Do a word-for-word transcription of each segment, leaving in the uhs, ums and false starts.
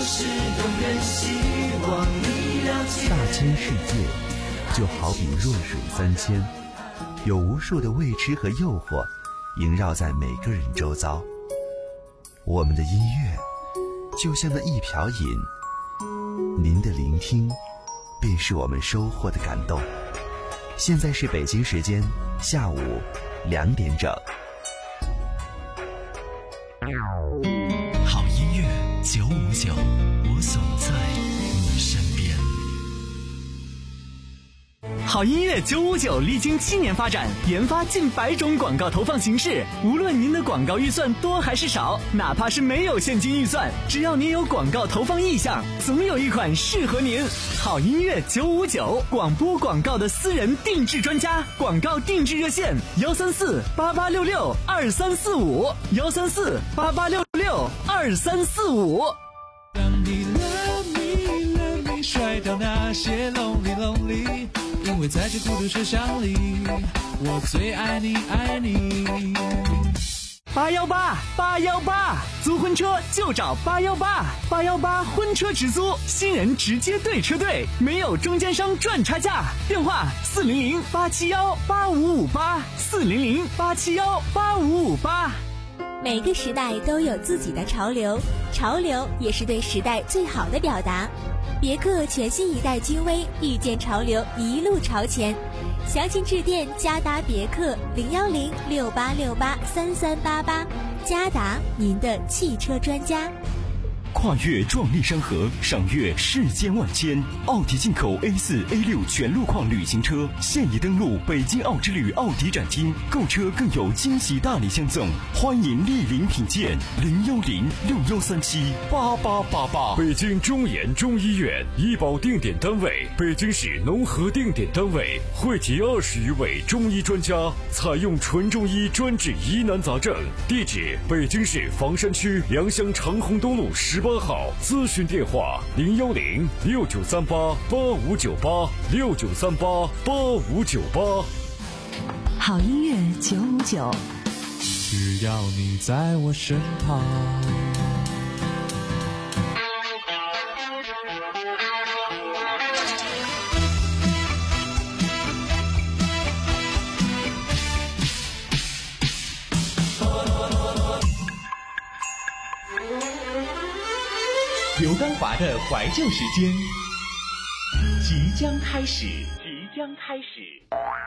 就是永远希望你了解。 大千世界就好比弱水三千，有无数的未知和诱惑萦绕在每个人周遭。我们的音乐就像那一瓢饮，您的聆听便是我们收获的感动。现在是北京时间下午两点整。 好音乐九五九，我总在你身边。好音乐九五九历经七年发展，研发近百种广告投放形式。无论您的广告预算多还是少，哪怕是没有现金预算，只要您有广告投放意向，总有一款适合您。好音乐九五九，广播广告的私人定制专家，广告定制热线幺三四八八六六二三四五幺三四八八六六二三四五。 让你 love me love me， 甩掉那些 lonely lonely， 因为在这孤独车厢里，我最爱你爱你。 八幺八八幺八，租婚车就找八幺八八幺八婚车直租，新人直接对车队，没有中间商赚差价。电话四零零八七幺八五五八四零零八七幺八五五八。 每个时代都有自己的潮流，潮流也是对时代最好的表达。别克全新一代君威，遇见潮流，一路朝前。详情致电嘉达别克零幺零六八六八三三八八，嘉达，您的汽车专家。 跨越壮丽山河，赏阅世间万千。奥迪进口 A 四 A 六 全路况旅行车现已登陆北京奥之旅奥迪展厅，购车更有惊喜大礼相赠，欢迎莅临品鉴。零幺零六幺三七八八八八。 北京中研中医院医保定点单位，北京市农合定点单位，汇集二十余位中医专家，采用纯中医专治疑难杂症。地址：北京市房山区良乡长虹东路十八号，咨询电话零幺零六九三八八五九八六九三八八五九八。 好音乐九五九， 只要你在我身旁。 刘刚华的怀旧时间即将开始，即将开始。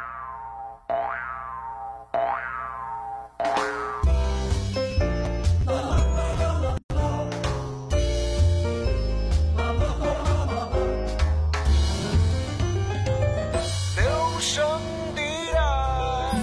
留声的爱。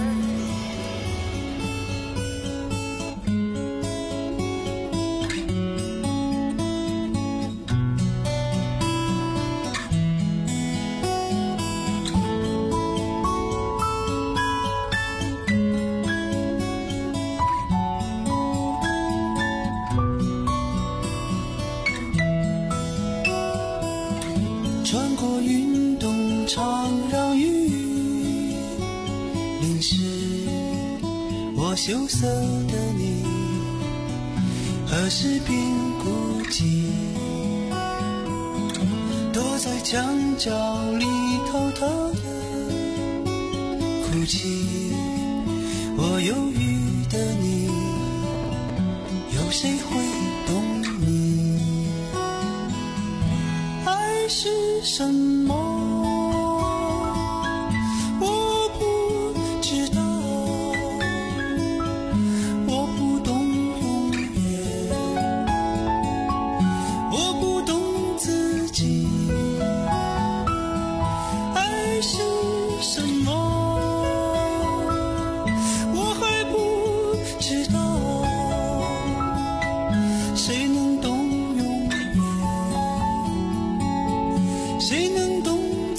穿过运动场，让雨淋湿我羞涩的你，何时并孤寂，躲在墙角里偷偷的哭泣。我忧郁的你，有谁会懂你？爱是什么？我不知道，我不懂永远，我不懂自己。爱是什么？我还不知道，谁能懂永远？谁能懂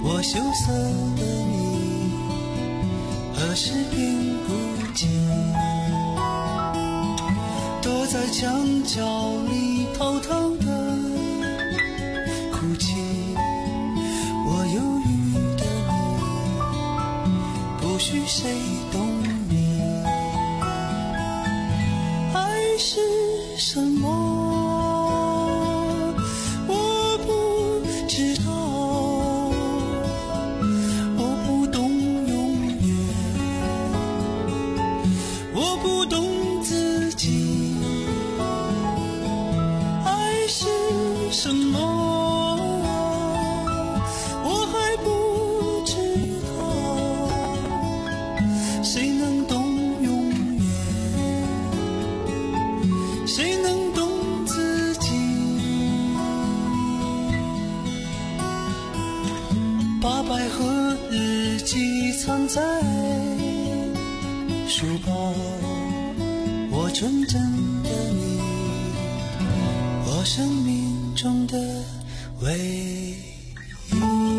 我羞涩的你何时并不见，躲在墙角里偷偷的哭泣，我忧郁的你不许谁懂你，爱是什么藏在书包，我纯真的你，我生命中的唯一。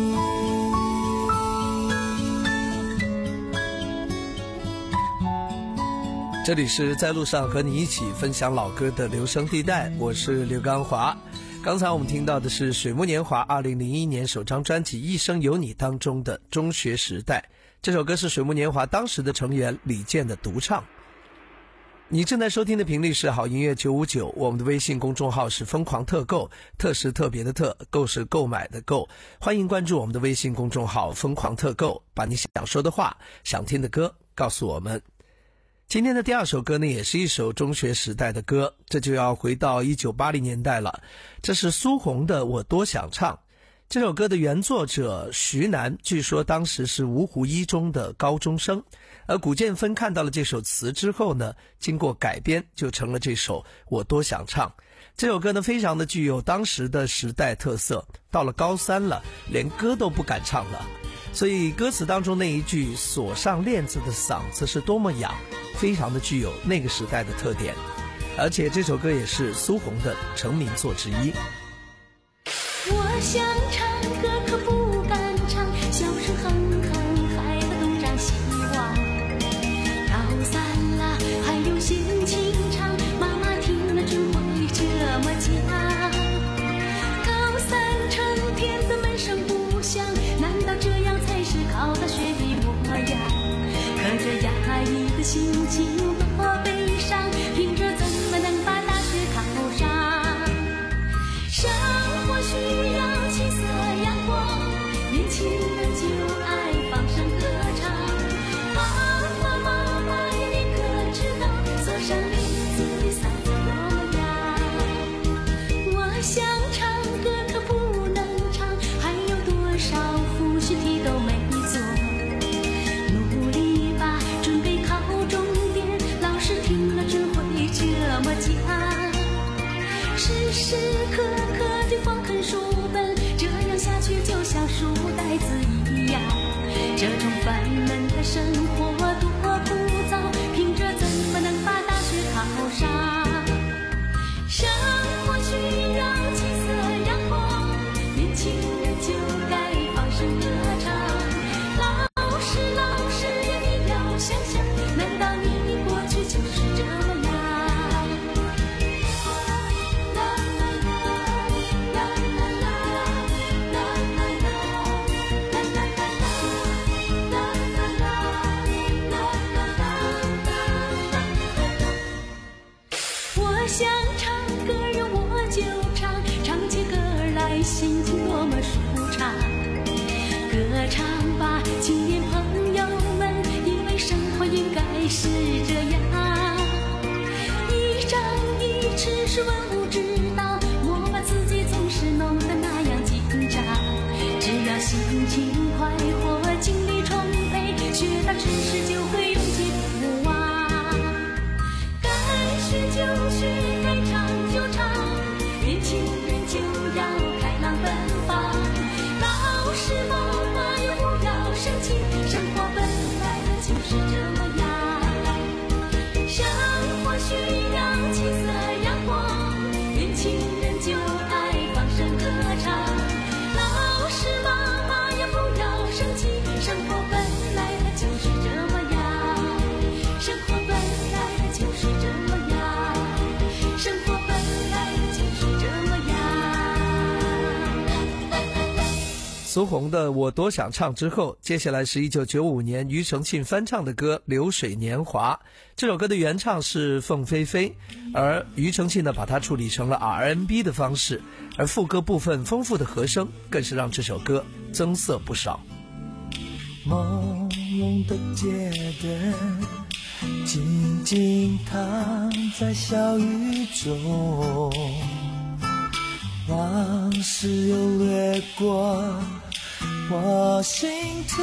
这里是在路上和你一起分享老歌的留声地带，我是刘刚华。刚才我们听到的是水木年华二零零一年首张专辑《一生有你》当中的《中学时代》。这首歌是水木年华当时的成员李健的独唱。你正在收听的频率是好音乐九五九，我们的微信公众号是疯狂特购，特是特别的特，购是购买的购。欢迎关注我们的微信公众号疯狂特购，把你想说的话、想听的歌告诉我们。今天的第二首歌呢，也是一首中学时代的歌，这就要回到一九八零年代了。这是苏红的《我多想唱》。这首歌的原作者徐楠，据说当时是芜湖一中的高中生，而古建芬看到了这首词之后呢，经过改编就成了这首《我多想唱》。这首歌呢，非常的具有当时的时代特色，到了高三了，连歌都不敢唱了。所以歌词当中那一句锁上链子的嗓子是多么哑，非常的具有那个时代的特点。而且这首歌也是苏红的成名作之一。 我想唱歌可不敢唱，笑声哼哼还不懂长希望。高三了还有心情唱，妈妈听了只会这么讲。高三成天的闷声不响，难道这样才是考大学的模样？可这压抑的心情多悲伤，凭着怎么能把大学考上？生活需要七色阳光，年轻人就爱放声歌唱。爸爸妈妈呀，你可知道锁上链子的嗓子多么哑？我想唱歌可不能唱，还有多少复习题都没做。努力吧，准备考重点，老师听了只会这么讲。时时刻刻地放狠书本，这样下去就像书呆子一样。这种烦闷的生活多枯燥，凭着怎么能把大学考上？生活需要七色阳光，年轻人就该放声歌唱。老师老师呀，你要想想，难道你过去就是这么样？我想唱歌儿我就唱，唱起歌来心情多么舒畅。歌唱吧，青年朋友们，因为生活应该是这样。一张一弛是文武之道，莫把自己总是弄得那样紧张。只要心情快活，精力充沛，学到知识就会永记不忘。该学就学，该唱就唱，年轻人就要开朗奔放。老师妈妈也不要生气，生活本来就是这么样。生活需要七色阳光，年轻人就爱放声歌唱。老师妈妈也不要苏红的《我多想唱》之后，接下来是一九九五年庾澄庆翻唱的歌《流水年华》。这首歌的原唱是凤飞飞，而庾澄庆呢把它处理成了 R and B 的方式，而副歌部分丰富的和声更是让这首歌增色不少。 朦胧的街灯，静静躺在小雨中，往事又掠过我心头，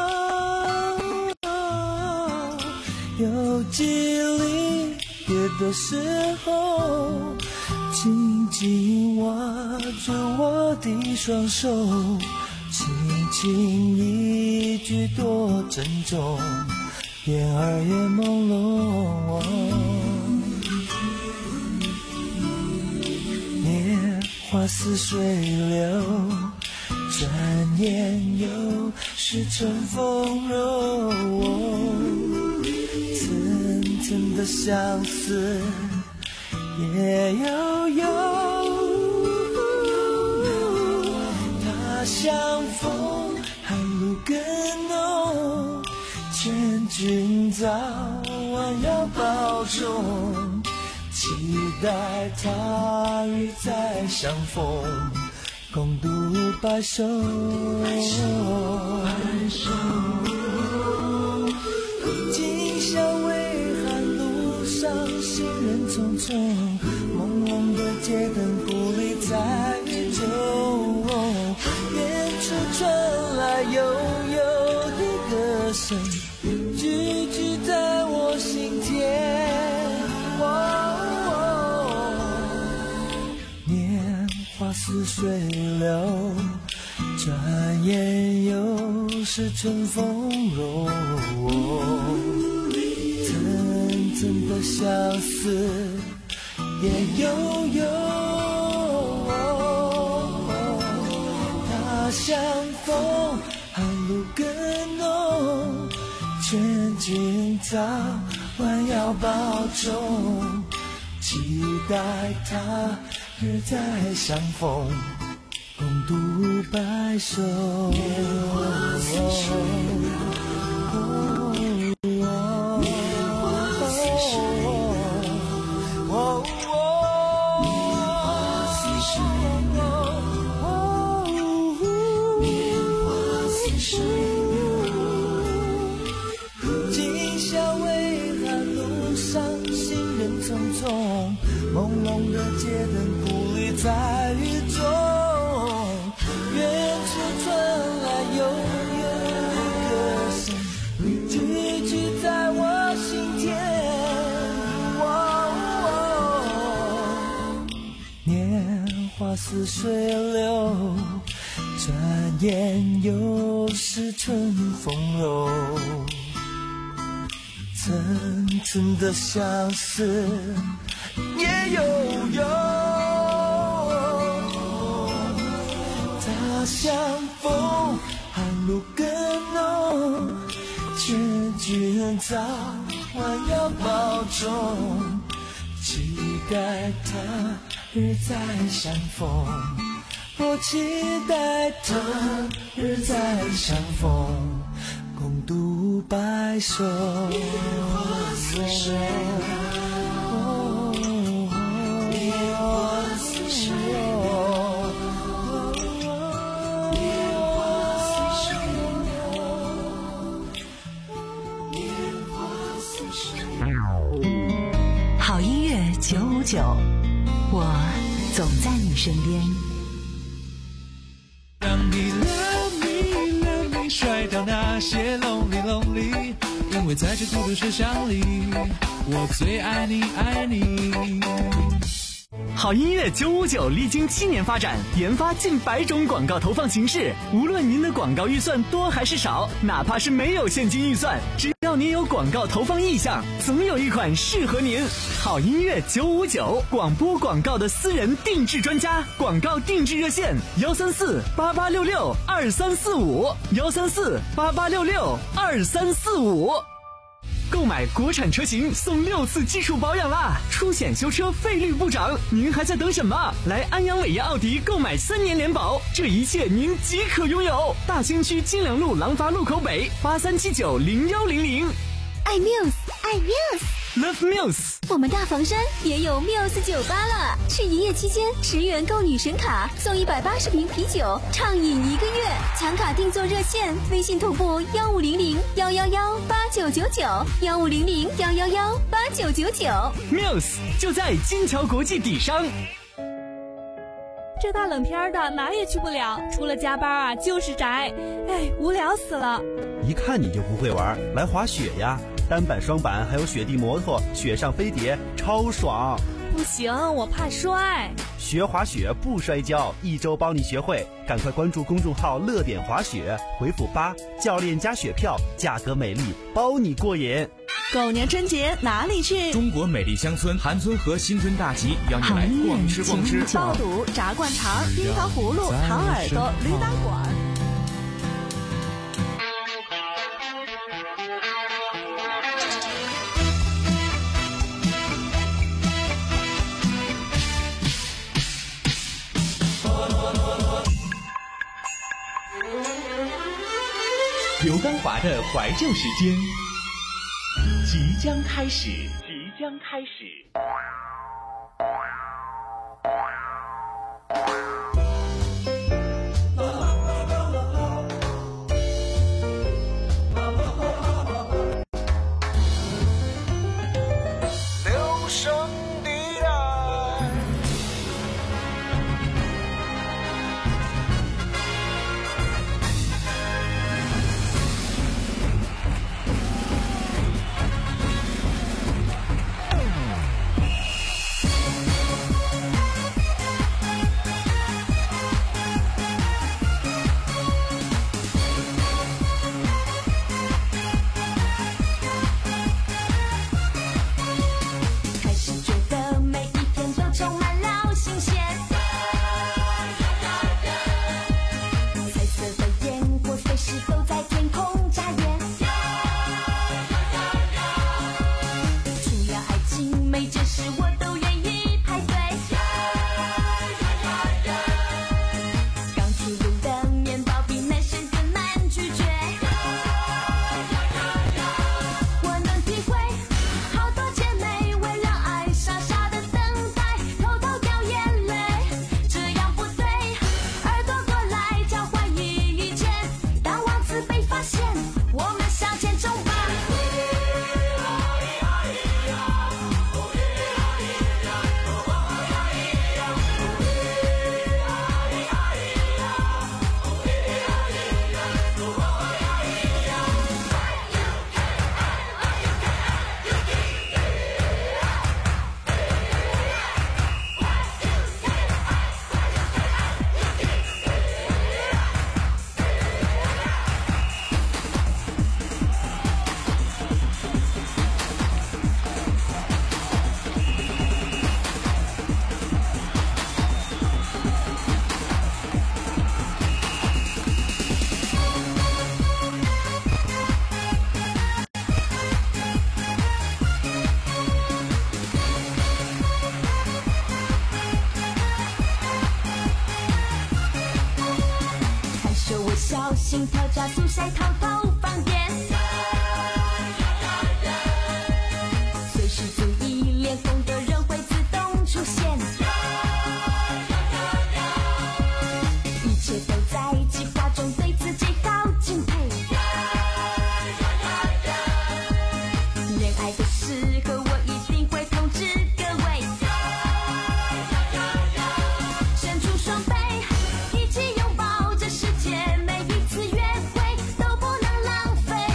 有几离别的时候，紧紧握着我的双手，轻轻一句多珍重，眼儿也朦胧。年华似水流，转眼又是春风柔。层层的相思也悠悠，他乡风寒露更浓，劝君早晚要保重，期待他日再相逢，共度白首。今宵微寒路上行人匆匆，朦胧的街灯孤立在雨中，远处传来悠悠的歌声，句句在我心田。年华似水流，转眼又是春风柔。层层的相思也悠悠，他乡风寒露更浓，劝君早晚要保重，期待他日再相逢，共度白首。今宵微寒路上行人匆匆，朦胧的街灯孤立在雨中，远处传来悠悠的歌声，句句在我心田。年华似水流，转眼又是春风柔。层层的相思也悠悠，他乡风寒露更浓，劝君早晚要保重，期待他日再相逢，我期待他日再相逢，共度白首。 好音乐九五九，我总在你身边。 让你 love me love me 甩掉那些 lonely lonely， 因为在这孤独声响里，我最爱你爱你。 好音乐九五九历经七年发展，研发近百种广告投放形式。无论您的广告预算多还是少，哪怕是没有现金预算，只要您有广告投放意向，总有一款适合您。好音乐九五九，广播广告的私人定制专家，广告定制热线：幺三四八八六六二三四五，幺三四八八六六二三四五。 购买国产车型送六次基础保养啦，出险修车费率不涨，您还在等什么？来安阳伟业奥迪购买三年联保，这一切您即可拥有。大兴区金良路廊坊路口北八三七九零幺零零。 爱 Muse， 爱 Muse，Love Muse。 我们大房山也有 Muse 酒吧了，是营业期间十元购女神卡送一百八十瓶啤酒，畅饮一个月。抢卡订座热线：微信同步幺五零零幺幺幺八九九九幺五零零幺幺幺八九九九。 Muse 就在金桥国际底商。 这大冷天的哪也去不了，除了加班啊就是宅，哎，无聊死了。 一看你就不会玩，来滑雪呀！单板、双板还有雪地摩托，雪上飞碟，超爽！ 不行，我怕摔。 学滑雪不摔跤，一周帮你学会，赶快关注公众号“乐点滑雪”，回复八，教练加雪票，价格美丽，包你过瘾。 狗年春节哪里去？ 中国美丽乡村韩村和新春大集，邀你来逛吃逛吃。 爆肚、炸灌肠、冰糖葫芦、糖耳朵、驴打滚。 刘刚华的怀旧时间即将开始，即将开始。 心跳加速，晒偷偷放电，随时注意，脸红的人会自动出现，一切都在计划中，对自己好敬佩。恋爱的时候，我一定会统治各位，伸出双臂，一起拥抱这世界。每一次约会都不能浪费。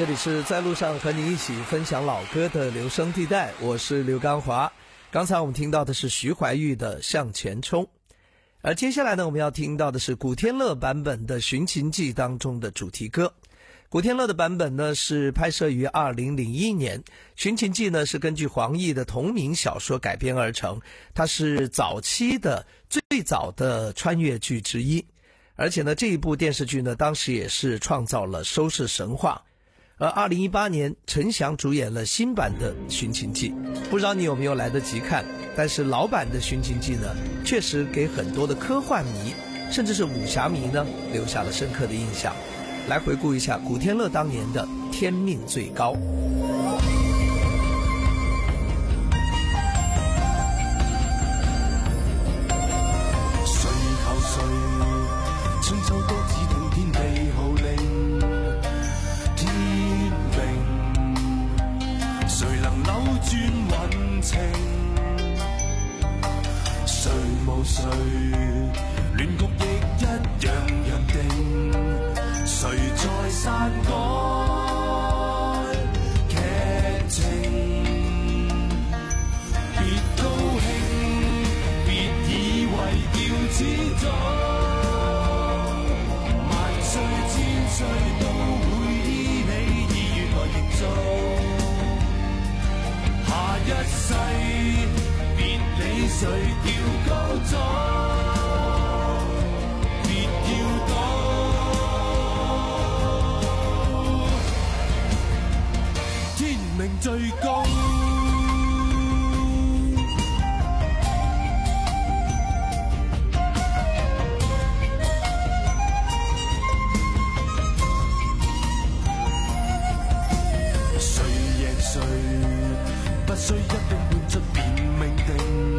这里是在路上和你一起分享老歌的留声地带，我是刘刚华。刚才我们听到的是徐怀钰的《向前冲》，而接下来呢，我们要听到的是古天乐版本的《寻秦记》当中的主题歌。古天乐的版本呢是拍摄于二零零一年，《寻秦记》呢是根据黄易的同名小说改编而成，它是早期的最早的穿越剧之一，而且呢这一部电视剧呢当时也是创造了收视神话。而二零一八年陈翔主演了新版的《寻秦记》，不知道你有没有来得及看，但是老版的《寻秦记》呢确实给很多的科幻迷甚至是武侠迷呢留下了深刻的印象。来回顾一下古天乐当年的《天命最高》。 谁求谁，春秋多姿通天地号令，天命，谁能扭轉運程？誰無誰，亂局亦一樣約定。誰在篡改劇情？別高興，別以為要始終，萬歲千歲都會依你意願來營造。下一世別理誰叫高祖。命最高，誰贏誰不需一定換出便命定。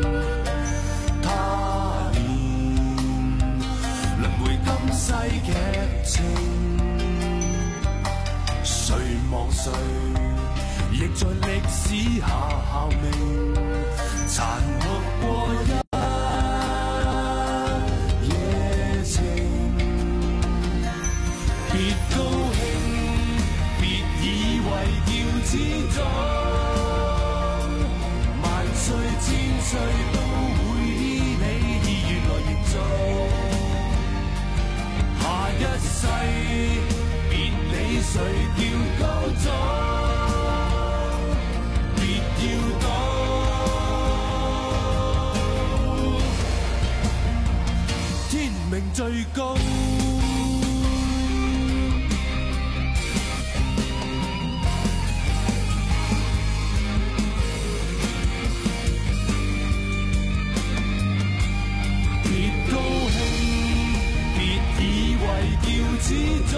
他年輪迴今世劇情，誰望誰亦在歷史下效命，殘酷過一夜情。別高興，別以為要始終，萬歲千歲都會依你意願來營造。下一世別理誰叫高祖。命最高，別高興，別以為要始終，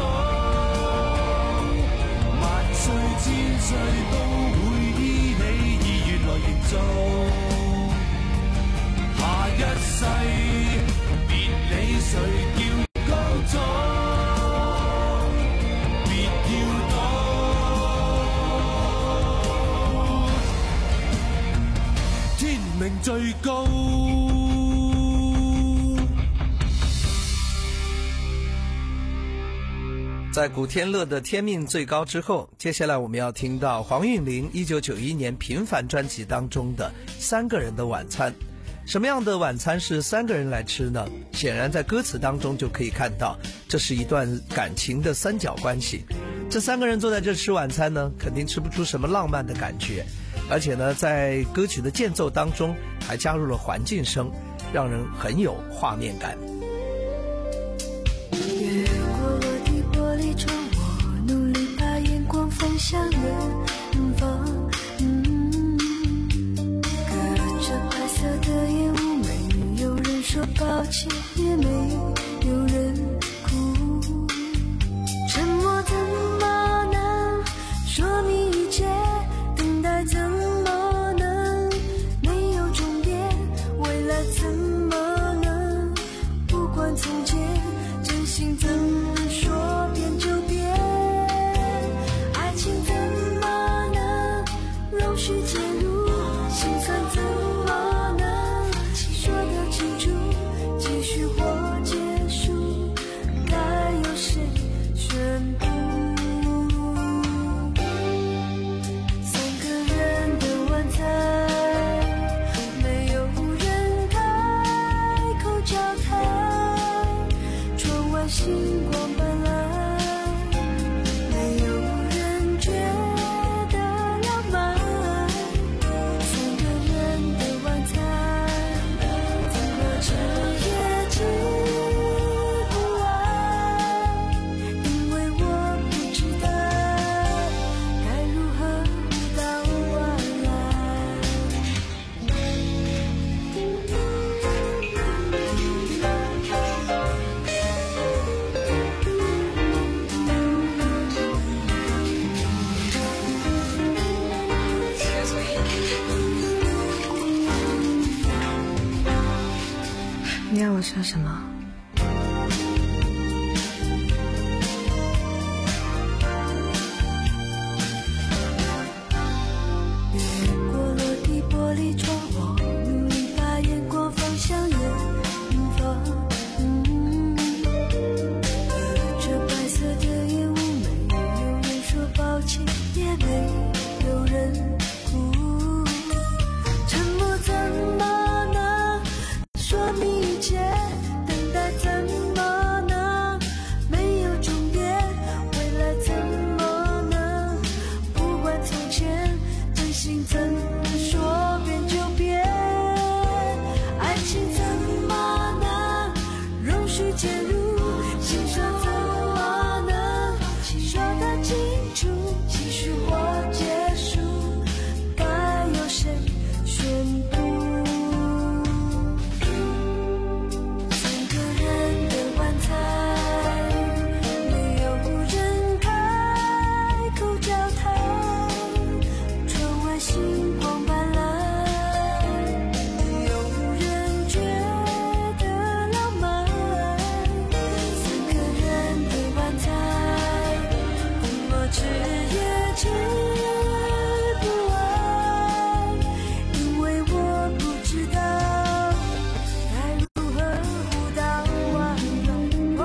萬歲千歲都會依你意願來營造。下一世理誰叫高祖？別要躲，天命最高。 在古天樂的《天命最高》之後，接下來我們要聽到黃韻玲一九九一年平凡專輯當中的《三個人的晚餐》。什麼樣的晚餐是三個人來吃呢？顯然在歌詞當中就可以看到，這是一段感情的三角關係。這三個人坐在這吃晚餐呢，肯定吃不出什麼浪漫的感覺，而且呢，在歌曲的間奏當中還加入了環境聲，讓人很有畫面感。 越過我的玻璃窗，我努力把眼光放向遠方。的煙霧，沒有人說抱歉，也沒有人哭。沉默怎麼能說明一切？等待怎麼能沒有終點？未來怎麼能不管從前？真心怎能說變就變？愛情怎麼能容許介入？心酸怎麼說得清楚，繼續或結束。 要我说什么？ 越过落地玻璃窗，我努力把眼光放向远方。嗯，隔着白色的烟雾，没有人说抱歉，也没有人哭。沉默怎么能说明一切？等待怎么能没有终点？未来怎么能不管从前？真心怎能说变就变？爱情怎么能容许介入？心伤怎么能说得清楚？继续或结束，该由谁宣布？三个人的晚餐，没有人开口交谈。窗外星光斑斓，没有人觉得浪漫。三个人的晚餐，怎么吃也吃不完，因为我不知道该如何互道晚安。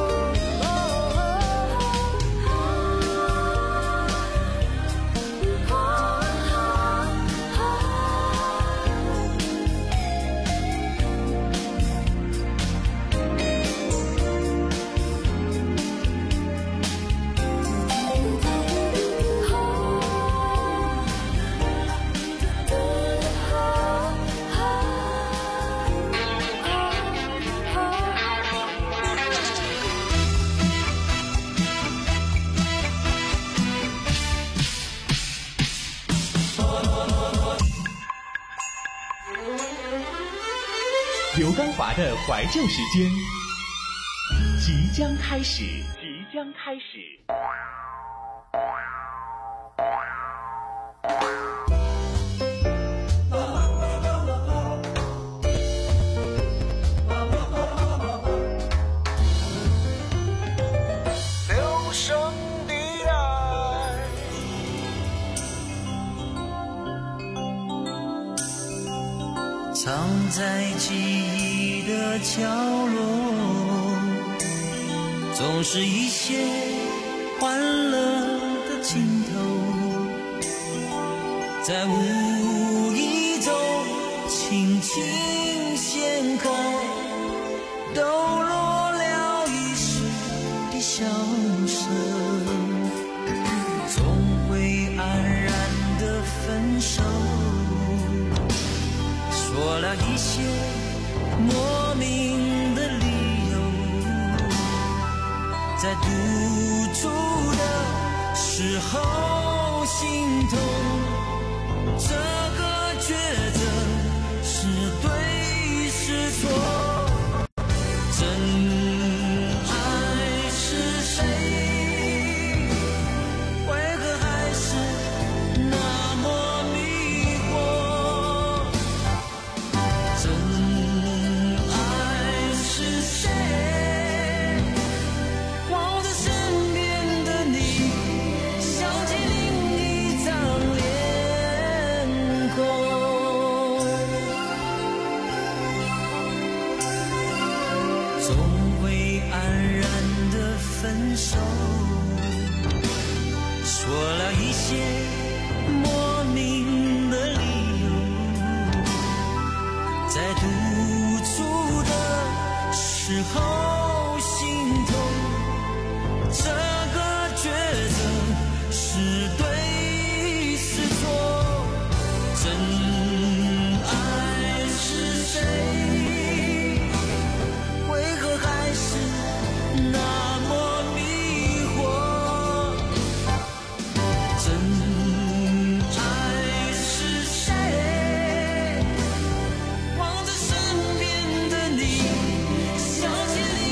刘刚华的怀旧时间即将开始，即将开始。 留声地带，藏在记忆的角落，总是一些欢乐的镜头，在无意中轻轻邂逅，抖落了一时的笑声，总会安然的分手，说了一些莫名的理由，在独处的时候心痛，这个抉择是对是错，真爱是谁？为何还是那么迷惑？真爱是谁？望着身边的你，想起另一张脸孔，总会安然的分手，说了一些莫名的理由，在独处的时候心痛，这个抉择是对是错，真爱是谁？为何还是那么迷惑？真爱是谁？望着身边的你，想起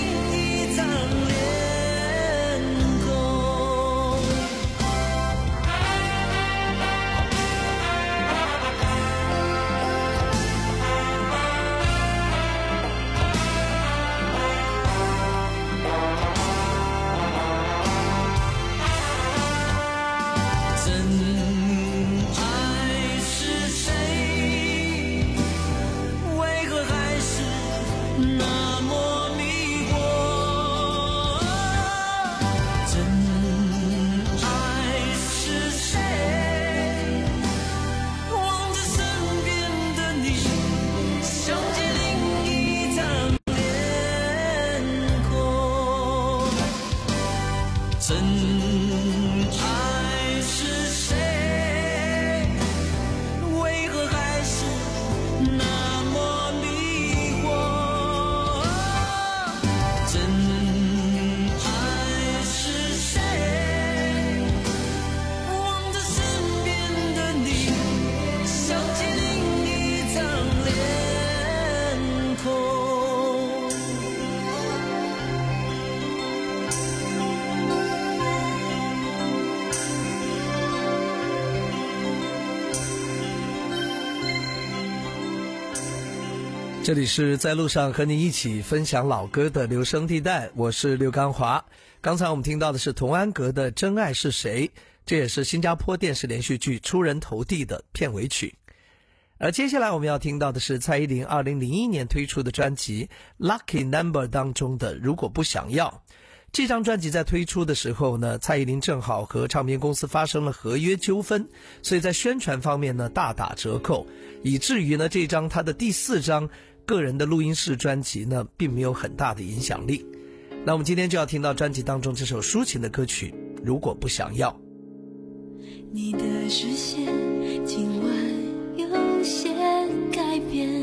这里是在路上和你一起分享老歌的留声地带，我是刘刚华。刚才我们听到的是童安格的《真爱是谁》，这也是新加坡电视连续剧《出人头地》的片尾曲。而接下来我们要听到的是蔡依林二零零一年推出的专辑《Lucky Number》当中的《如果不想要》。这张专辑在推出的时候呢，蔡依林正好和唱片公司发生了合约纠纷，所以在宣传方面呢大打折扣，以至于呢这张她的第四张个人的录音室专辑呢并没有很大的影响力。那我们今天就要听到专辑当中这首抒情的歌曲《如果不想要》。 你的视线今晚有些改变，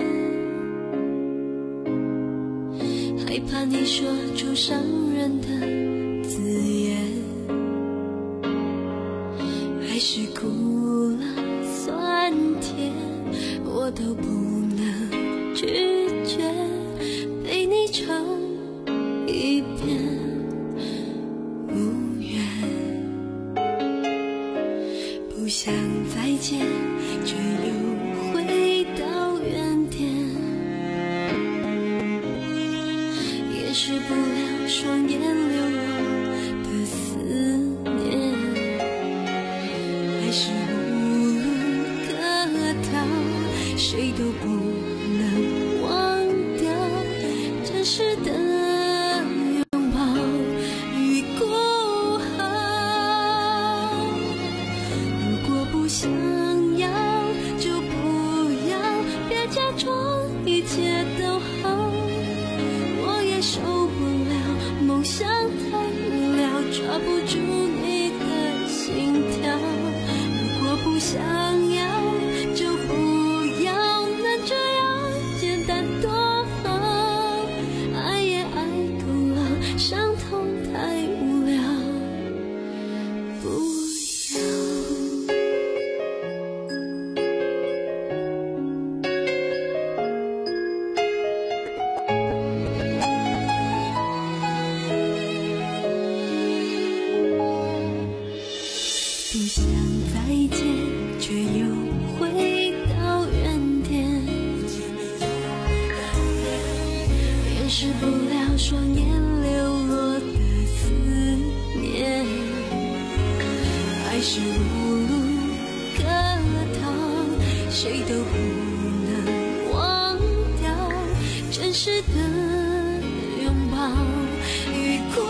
害怕你说出伤人的字眼，还是苦辣酸甜我都不能拒绝，被你唱一遍无缘，不想再见却又回到原点，掩饰不了双眼流落的思念，还是无路可逃，谁都不能忘掉真实的拥抱与孤豪。如果不想要就不要，别假装一切都好，我也受不了梦想太无聊，抓不住你的心跳。如果不想要就不要，能这样简单多好，爱也爱够了，伤痛太无聊，不要。不想再见却又回到原点，掩饰不了双眼流落的思念，还是无路可逃，谁都不能忘掉真实的拥抱与孤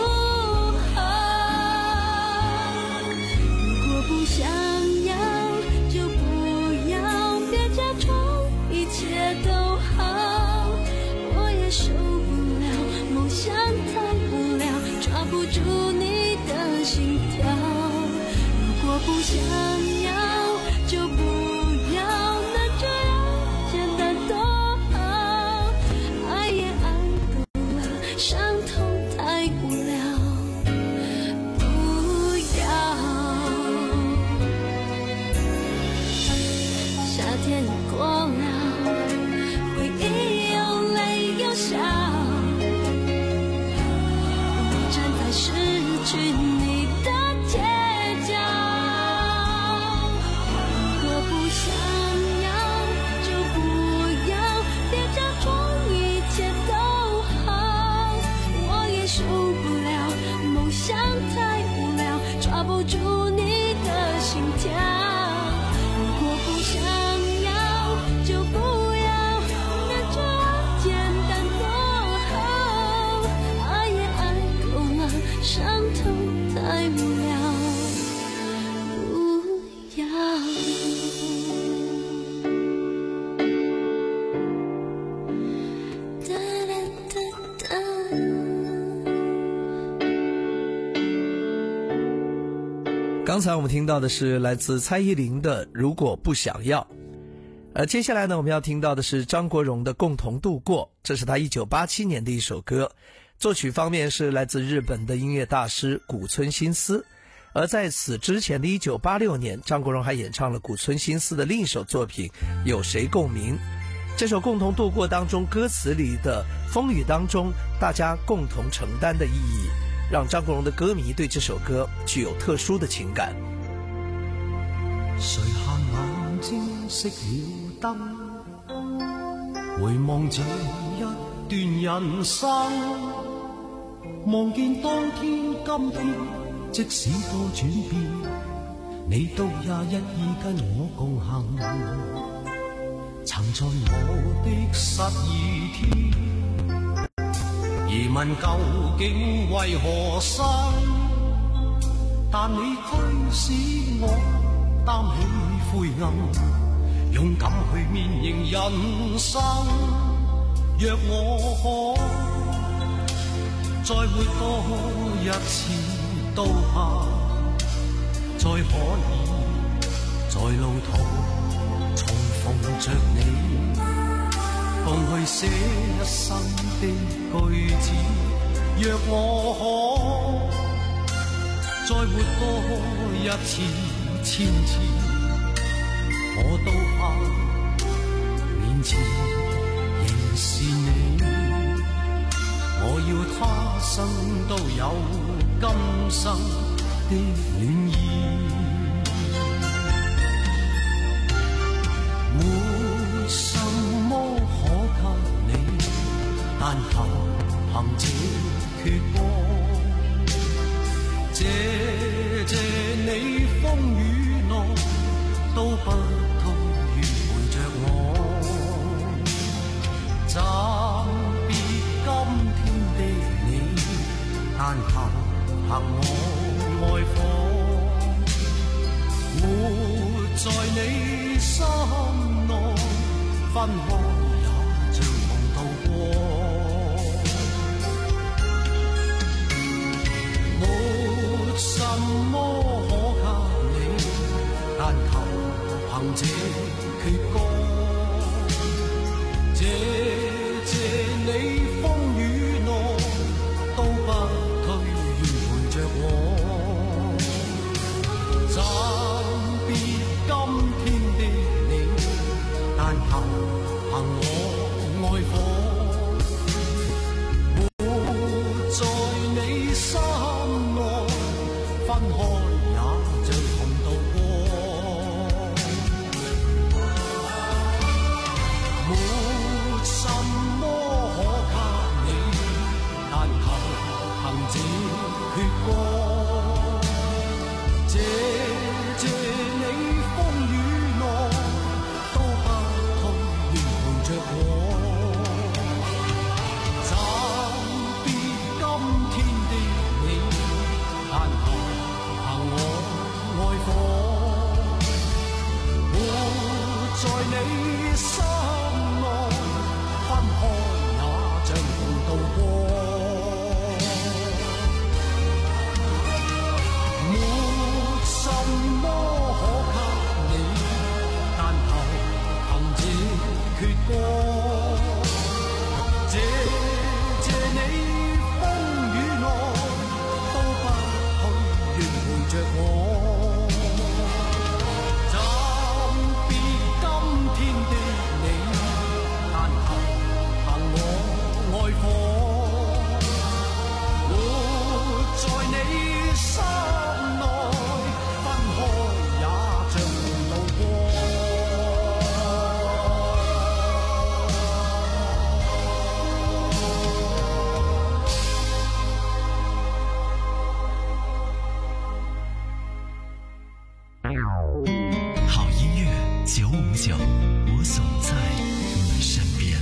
不想要就不要，别假装一切都好，我也受不了梦想太无聊，抓不住你的心跳。如果不想要就不要，能这样简单多好，爱也爱够了，伤痛太无聊，夏天过了，回忆有泪有笑，我站在失去你的街角。如果不想要就不要，别假装一切都好，我也受不了梦想太无聊，抓不住你的心跳。如果不想就不要，那这样简单多好，爱也爱够了，伤痛太无聊，不要。哒哒哒哒。 刚才我们听到的是来自蔡依林的《如果不想要》。而接下来呢，我们要听到的是张国荣的《共同度过》，这是他一九八七年的一首歌，作曲方面是来自日本的音乐大师古村新司。而在此之前的一九八六年，张国荣还演唱了古村新司的另一首作品《有谁共鸣》。这首《共同度过》当中歌词里的风雨当中大家共同承担的意义，让张国荣的歌迷对这首歌具有特殊的情感。 谁限眼睛熄了灯， 回望这一段人生，望见當天今天，即使多轉變，你都也一意跟我共行。曾在我的失意天，疑問究竟為何生？但你驅使我擔起灰暗，勇敢去面迎人生。若我可再活多一次，都怕再可以在路途重逢着你，共去寫一生的句子。若我可再活多一次千次，我都怕面前仍是你。我要他生都有今生的暖意，沒什麼可給你，但求憑這闕歌，謝謝你風雨內都不退願陪着我，暫別今天的你，但求憑我愛火，活在你心內，分開也像同渡過。沒什麼可給你，但求憑這闕歌，謝謝你風雨內都不退願陪着我，暫別今天的你，但求憑我愛火，活在你心內，分開也像同渡過。沒什麼可給你，但求憑這闕歌，謝謝你風雨內都不退願陪着我，暫別今天的你，但求憑我愛火，活在你心內，分開也像同渡過。沒什麼可給你，但求憑這闕歌，謝謝你風雨內都不退願陪着我，暫別今天的你，但求憑我愛火，活在你心內，分開也像同渡過。 好音樂九五九，我總在你身邊。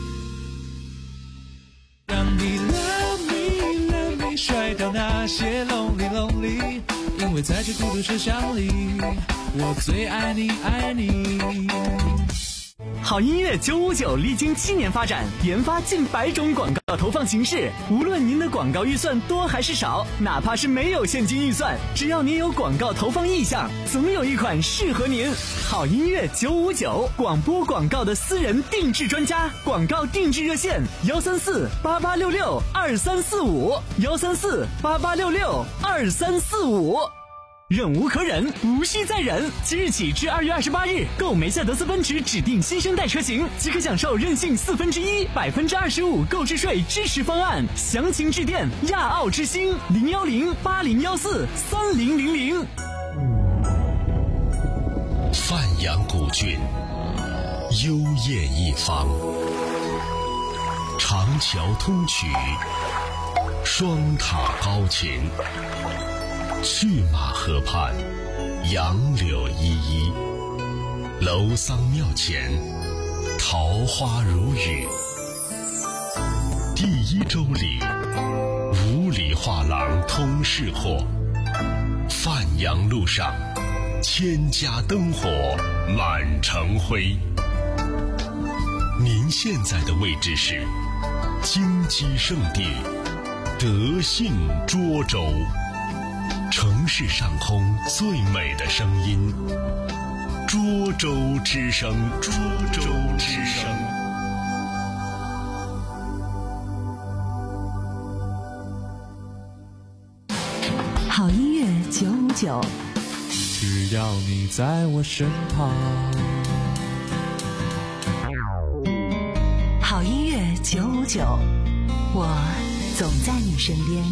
讓你 love me love me 甩掉那些 lonely lonely， 因為在這孤獨車廂裡，我最愛你愛你。 好音乐九五九历经七年发展，研发近百种广告投放形式。无论您的广告预算多还是少，哪怕是没有现金预算，只要您有广告投放意向，总有一款适合您。好音乐九五九，广播广告的私人定制专家，广告定制热线：幺三四八八六六二三四五，幺三四八八六六二三四五。忍无可忍，无需再忍。即日起至二月二十八日，购梅赛德斯奔驰指定新生代车型，即可享受任性四分之一、百分之二十五购置税支持方案。详情致电亚奥之星零幺零八零幺四三零零零。 范阳古郡， 幽咽一方，长桥通衢，双塔高擎，去马河畔，杨柳依依，楼桑庙前，桃花如雨。第一周里，五里画廊通市货，范阳路上，千家灯火满城辉。您现在的位置是金鸡圣地德信涿州，城市上空最美的声音，涿州之声，涿州之声。 好音乐九五九， 只要你在我身旁。 好音乐九五九，我总在你身边。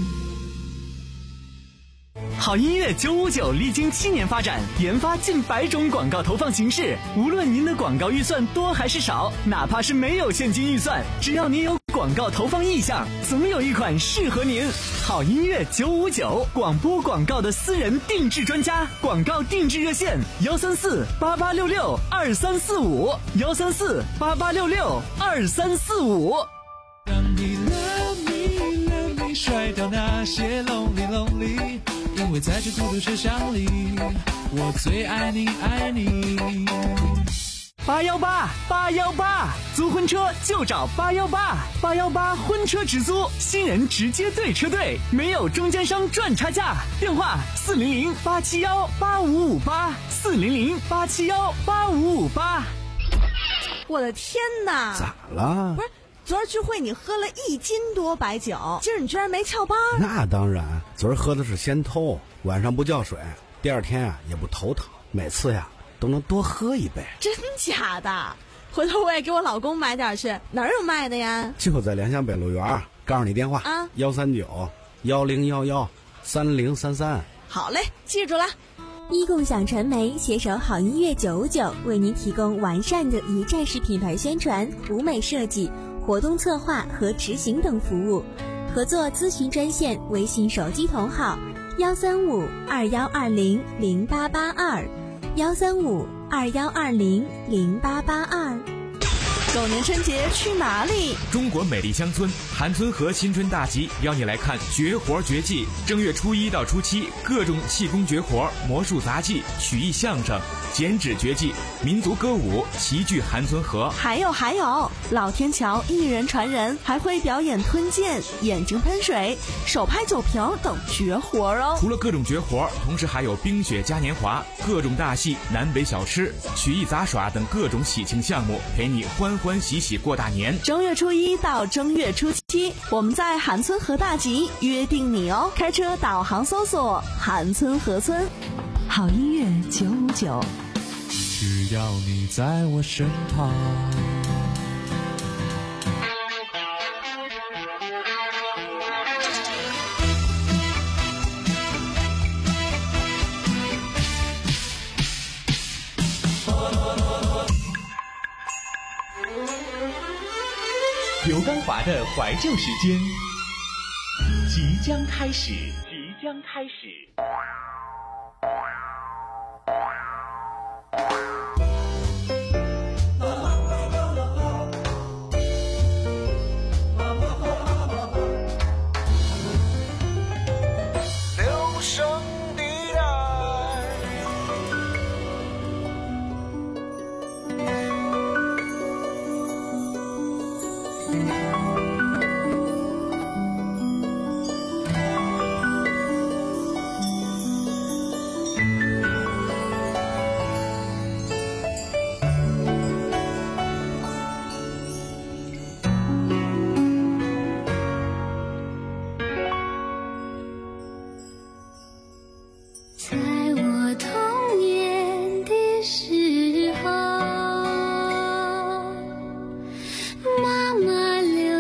好音乐九五九历经七年发展，研发近百种广告投放形式。无论您的广告预算多还是少，哪怕是没有现金预算，只要您有广告投放意向，总有一款适合您。好音乐九五九，广播广告的私人定制专家，广告定制热线：幺三四八八六六二三四五，幺三四八八六六二三四五。 让你 love me love me 甩掉那些 lonely lonely， 因为在这孤独车厢里，我最爱你爱你。 八幺八八幺八，租婚车就找八幺八，八幺八婚车直租，新人直接对车队，没有中间商赚差价。电话四零零八七幺八五五八，四零零八七幺八五五八。 我的天哪！ 咋了？ 不是，昨儿聚会你喝了一斤多白酒，今儿你居然没翘班？ 那当然，昨儿喝的是仙偷，晚上不叫水，第二天啊也不头疼，每次呀都能多喝一杯。 真假的？回头我也给我老公买点去。哪儿有卖的呀？ 就在良乡北路园，告诉你电话啊，幺三九幺零幺幺三零三三。 好嘞，记住了。 一共享传媒携手好音乐九五九，为您提供完善的一站式品牌宣传、舞美设计、活动策划和执行等服务。合作咨询专线：微信手机同号幺三五二幺二零零八八二，幺三五二幺二零零八八二。 狗年春节去哪里？ 中国美丽乡村韩村河新春大集邀你来看绝活绝技。正月初一到初七，各种气功绝活、魔术杂技、曲艺相声、剪纸绝技、民族歌舞齐聚韩村河。 还有还有，老天桥一人传人，还会表演吞剑、眼睛喷水、手拍酒瓶等绝活哦。 除了各种绝活，同时还有冰雪嘉年华、各种大戏、南北小吃、曲艺杂耍等各种喜庆项目，陪你欢欢喜喜过大年。 正月初一到正月初七，我们在韩村河大集约定你哦。开车导航搜索韩村河村。 好音乐九五九， 只要你在我身旁。 刘刚华的怀旧时间即将开始，即将开始。 留声地带。 妈妈留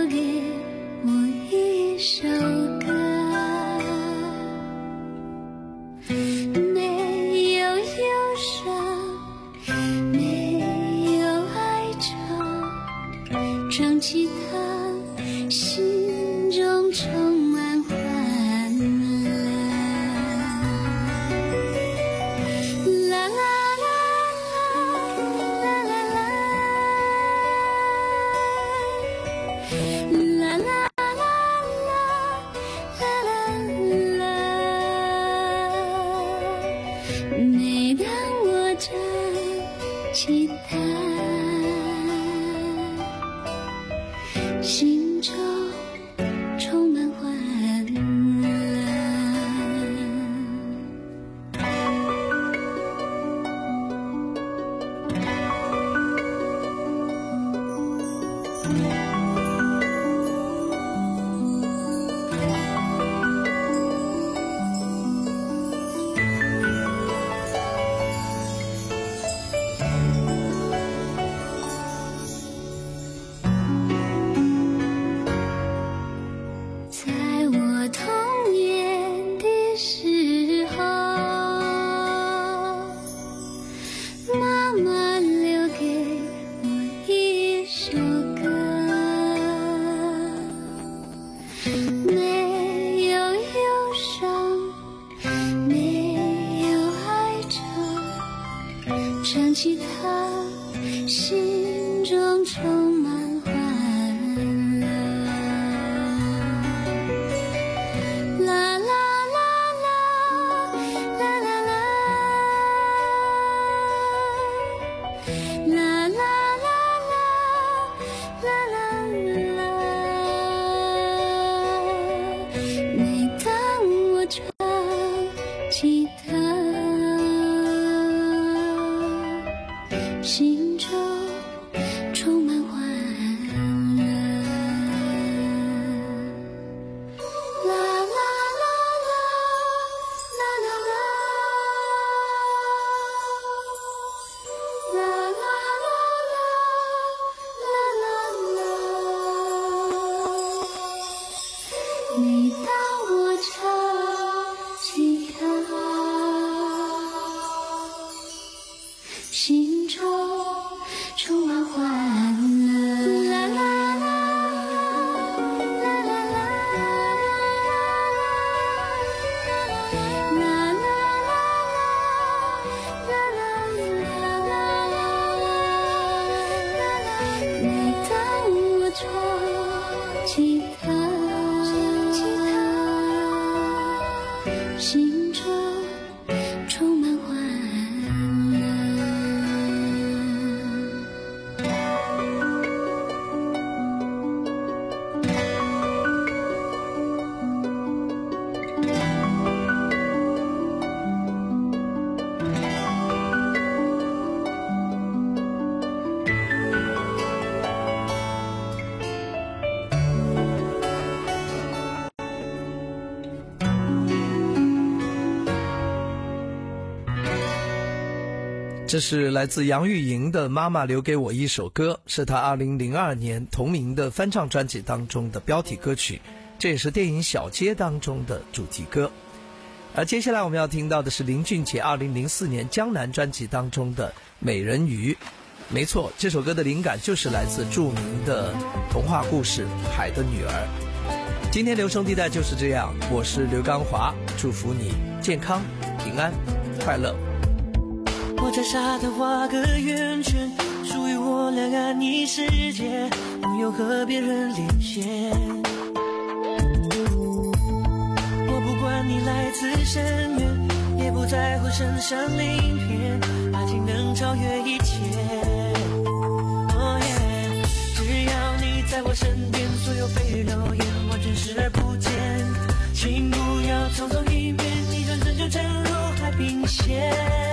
唱起它，心中充满欢乐。啦啦啦啦啦啦啦，啦啦啦啦啦啦。每当我唱起它，心中充满欢乐。在我童年的时候，妈妈留给我一首歌，没有忧伤，没有哀愁，唱起它，心中充满欢乐。啦啦啦啦啦啦啦，啦啦啦啦啦啦啦。每当我唱起它，心中充满欢乐。啦啦啦啦啦啦啦，啦啦啦啦啦啦。每当我唱起它，心中充满欢乐。啦啦啦啦啦啦，啦啦啦啦啦啦。每当我唱起它，心中充满欢乐。 这是来自杨钰莹的《妈妈留给我一首歌》，是她二零零二年同名的翻唱专辑当中的标题歌曲，这也是电影《小街》当中的主题歌。而接下来我们要听到的是林俊杰二零零四年《江南》专辑当中的《美人鱼》。没错，这首歌的灵感就是来自著名的童话故事《海的女儿》。今天留声地带就是这样，我是刘刚华，祝福你健康、平安、快乐。 我在沙滩画个圆圈，属于我俩安逸世界，不用和别人连线。我不管你来自深渊，也不在乎身上鳞片，爱情能超越一切。哦耶，只要你在我身边，所有蜚语流言完全视而不见。请不要匆匆一面，一转身就沉入海平线。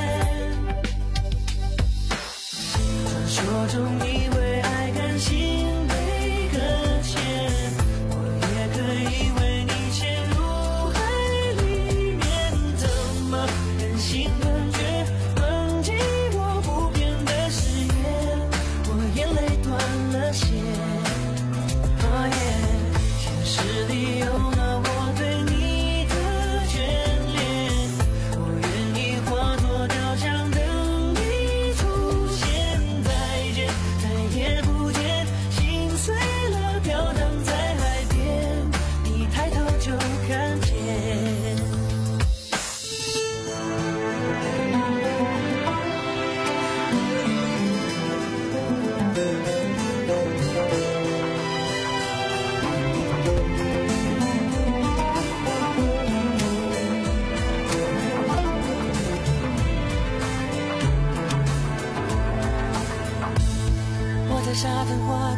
传说中以为爱甘心被搁浅，我也可以为你陷入海里面，怎么忍心断绝忘记我不变的誓言，我眼泪断了线。哦耶，现实里有了我对你的眷恋，我愿意化作雕像等你出现，再见再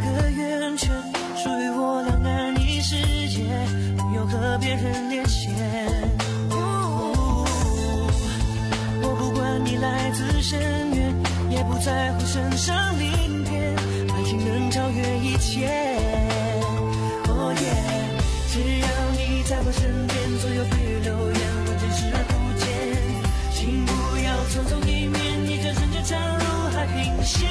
个圆圈，属于我两岸一世界，不用和别人连线。我不管你来自深渊，也不在乎身上鳞片，爱情能超越一切。哦耶，只要你在我身边，左右不留言，我真视不见。请不要匆匆一面，一转身就插入海平线。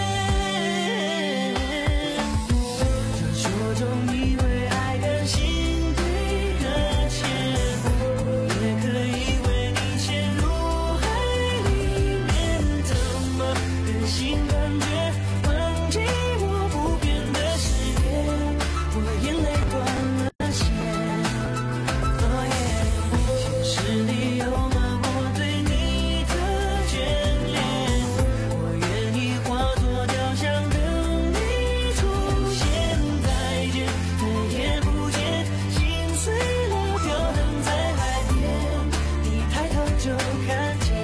传说中以为爱甘心对搁浅，我也可以为你潜入海里面，怎么忍心断绝忘记我不变的誓言，我眼泪断了线。哦耶，现实里有吗我对你的眷恋，我愿意化作雕像等你出现，再见再也不见，心碎了飘荡在海边，你抬头就看见。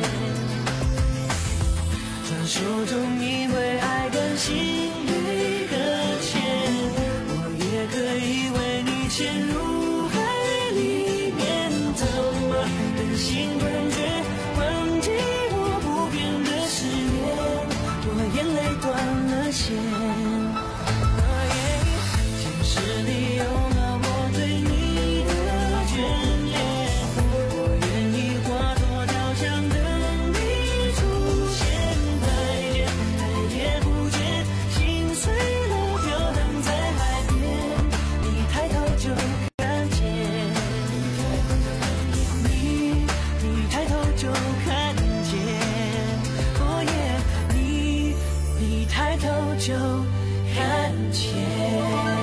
传说中以为爱甘心被搁浅，我也可以为你潜入海里面，怎么忍心断绝忘记我不变的誓言，我眼泪断了线。现实里有吗我对你的眷恋，我愿意化作雕像等你出现，再见再也不见，心碎了飘荡在海边，你抬头就看见。你你抬头就看见。哦耶，你你抬头就看见。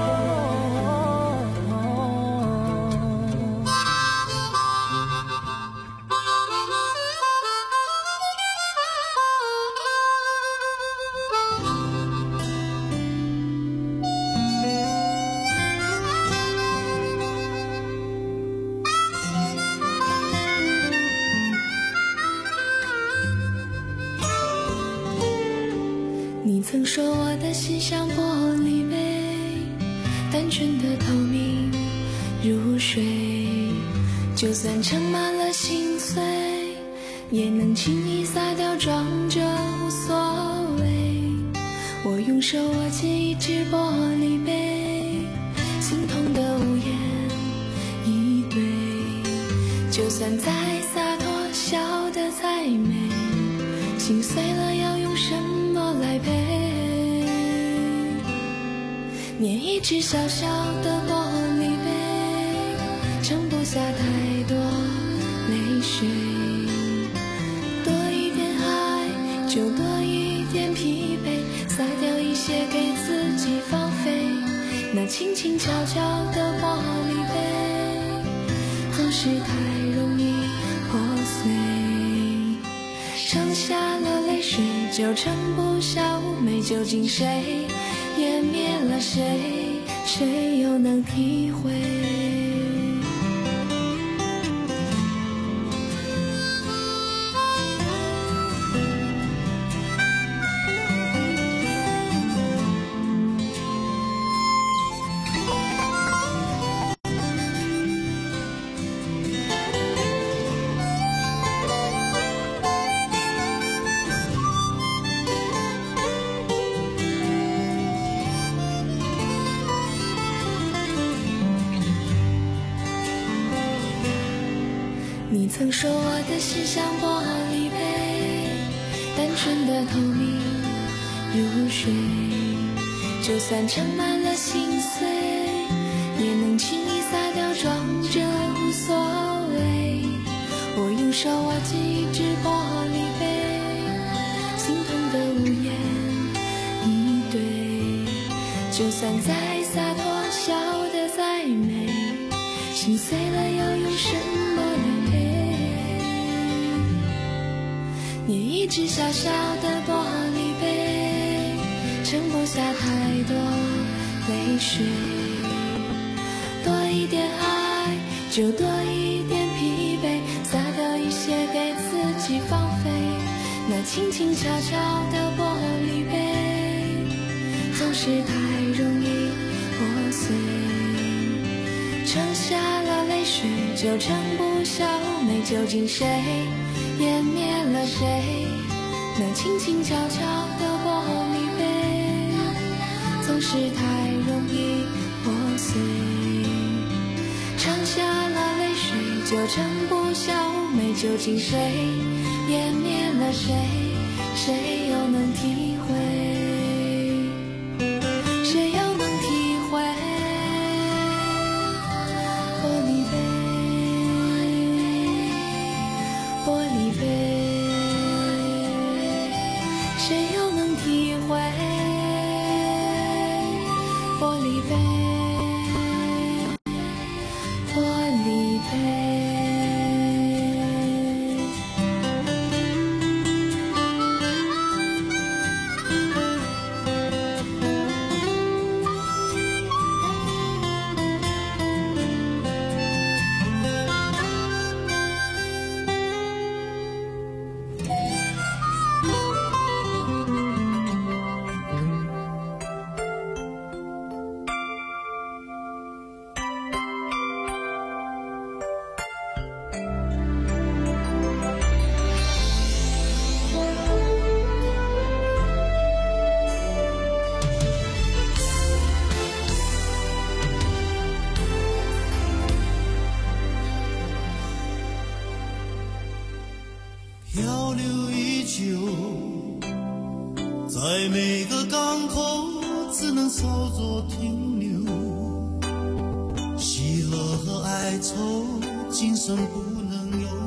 你曾说我的心像玻璃杯，单纯的透明如水，就算盛满了心碎，也能轻易洒掉，装着无所谓。我用手握紧一只玻璃杯，心痛的无言以对，就算再洒脱，笑得再美，心碎了要用什么来陪？捏一只小小的玻璃杯，盛不下太多泪水，多一点爱就多一点疲惫，洒掉一些给自己放飞。那轻轻悄悄的玻璃杯，总是太容易破碎，剩下了泪水就盛不下妩媚，究竟谁湮灭了谁，谁又能体会？你曾说我的心像玻璃杯，单纯的透明如水，就算盛满了心碎，也能轻易洒掉，装着无所谓。我用手握紧一只玻璃杯，心痛的无言以对，就算再洒脱，笑得再美，心碎了要用什么来陪？捏一只小小的玻璃杯，盛不下太多泪水，多一点爱就多一点疲惫，洒掉一些给自己放飞。那轻轻悄悄的玻璃杯，总是是太容易破碎，盛下了泪水就撑不消美，究竟谁湮灭了谁？那轻轻悄悄的玻璃杯，总是太容易破碎，盛下了泪水就撑不消美，究竟谁湮灭了谁？谁又能体会？谁又能体会？玻璃杯，玻璃杯，谁又能体会？玻璃杯，玻璃杯。 漂流依旧，在每个港口只能稍作停留，喜乐和哀愁今生不能有。